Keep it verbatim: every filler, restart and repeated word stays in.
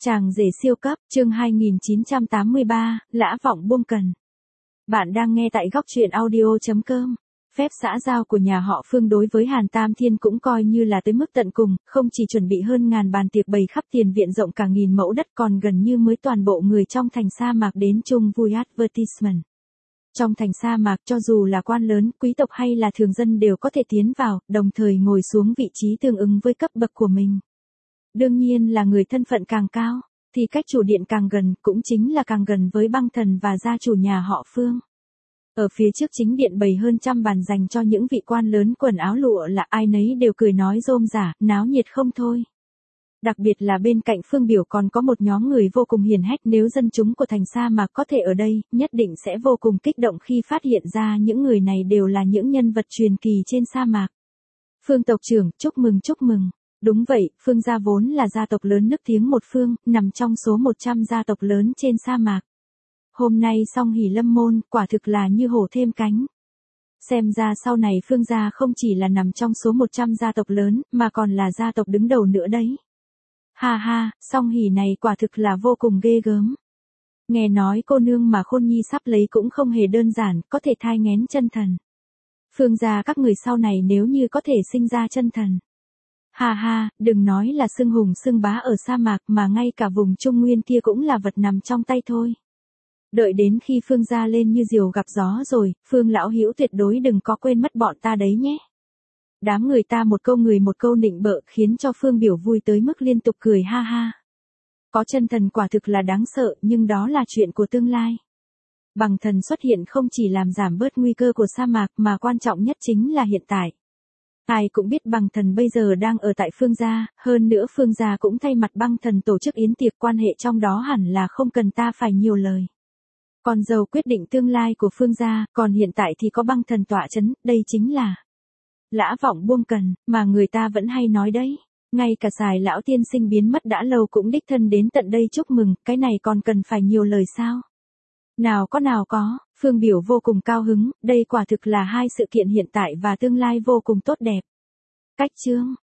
Chàng rể siêu cấp, chương hai nghìn chín trăm tám mươi ba, Lã Vọng Buông Cần. Bạn đang nghe tại góc truyện audio chấm com. Phép xã giao của nhà họ Phương đối với Hàn Tam Thiên cũng coi như là tới mức tận cùng, không chỉ chuẩn bị hơn ngàn bàn tiệc bày khắp tiền viện rộng cả nghìn mẫu đất, còn gần như mới toàn bộ người trong thành sa mạc đến chung vui advertisement. Trong thành sa mạc, cho dù là quan lớn, quý tộc hay là thường dân đều có thể tiến vào, đồng thời ngồi xuống vị trí tương ứng với cấp bậc của mình. Đương nhiên là người thân phận càng cao, thì cách chủ điện càng gần, cũng chính là càng gần với băng thần và gia chủ nhà họ Phương. Ở phía trước chính điện bày hơn trăm bàn dành cho những vị quan lớn, quần áo lụa là ai nấy đều cười nói rôm rả, náo nhiệt không thôi. Đặc biệt là bên cạnh Phương Biểu còn có một nhóm người vô cùng hiền hách, nếu dân chúng của thành sa mạc có thể ở đây, nhất định sẽ vô cùng kích động khi phát hiện ra những người này đều là những nhân vật truyền kỳ trên sa mạc. Phương tộc trưởng, chúc mừng chúc mừng. Đúng vậy, Phương gia vốn là gia tộc lớn nức tiếng một phương, nằm trong số một trăm gia tộc lớn trên sa mạc. Hôm nay Song Hỷ lâm môn, quả thực là như hổ thêm cánh. Xem ra sau này Phương gia không chỉ là nằm trong số một trăm gia tộc lớn, mà còn là gia tộc đứng đầu nữa đấy. Ha ha, Song Hỷ này quả thực là vô cùng ghê gớm. Nghe nói cô nương mà Khôn Nhi sắp lấy cũng không hề đơn giản, có thể thai nghén chân thần. Phương gia các người sau này nếu như có thể sinh ra chân thần. Ha ha, đừng nói là xưng hùng xưng bá ở sa mạc mà ngay cả vùng Trung Nguyên kia cũng là vật nằm trong tay thôi. Đợi đến khi Phương gia lên như diều gặp gió rồi, Phương lão hữu tuyệt đối đừng có quên mất bọn ta đấy nhé. Đám người ta một câu người một câu nịnh bợ khiến cho Phương Biểu vui tới mức liên tục cười ha ha. Có chân thần quả thực là đáng sợ, nhưng đó là chuyện của tương lai. Bằng thần xuất hiện không chỉ làm giảm bớt nguy cơ của sa mạc mà quan trọng nhất chính là hiện tại. Ai cũng biết băng thần bây giờ đang ở tại Phương gia, hơn nữa Phương gia cũng thay mặt băng thần tổ chức yến tiệc, quan hệ trong đó hẳn là không cần ta phải nhiều lời. Con dâu quyết định tương lai của Phương gia, còn hiện tại thì có băng thần tọa chấn, đây chính là Lã Vọng Buông Cần, mà người ta vẫn hay nói đấy. Ngay cả Sài lão tiên sinh biến mất đã lâu cũng đích thân đến tận đây chúc mừng, cái này còn cần phải nhiều lời sao? Nào có nào có, Phương Biểu vô cùng cao hứng, đây quả thực là hai sự kiện hiện tại và tương lai vô cùng tốt đẹp. Cách chương,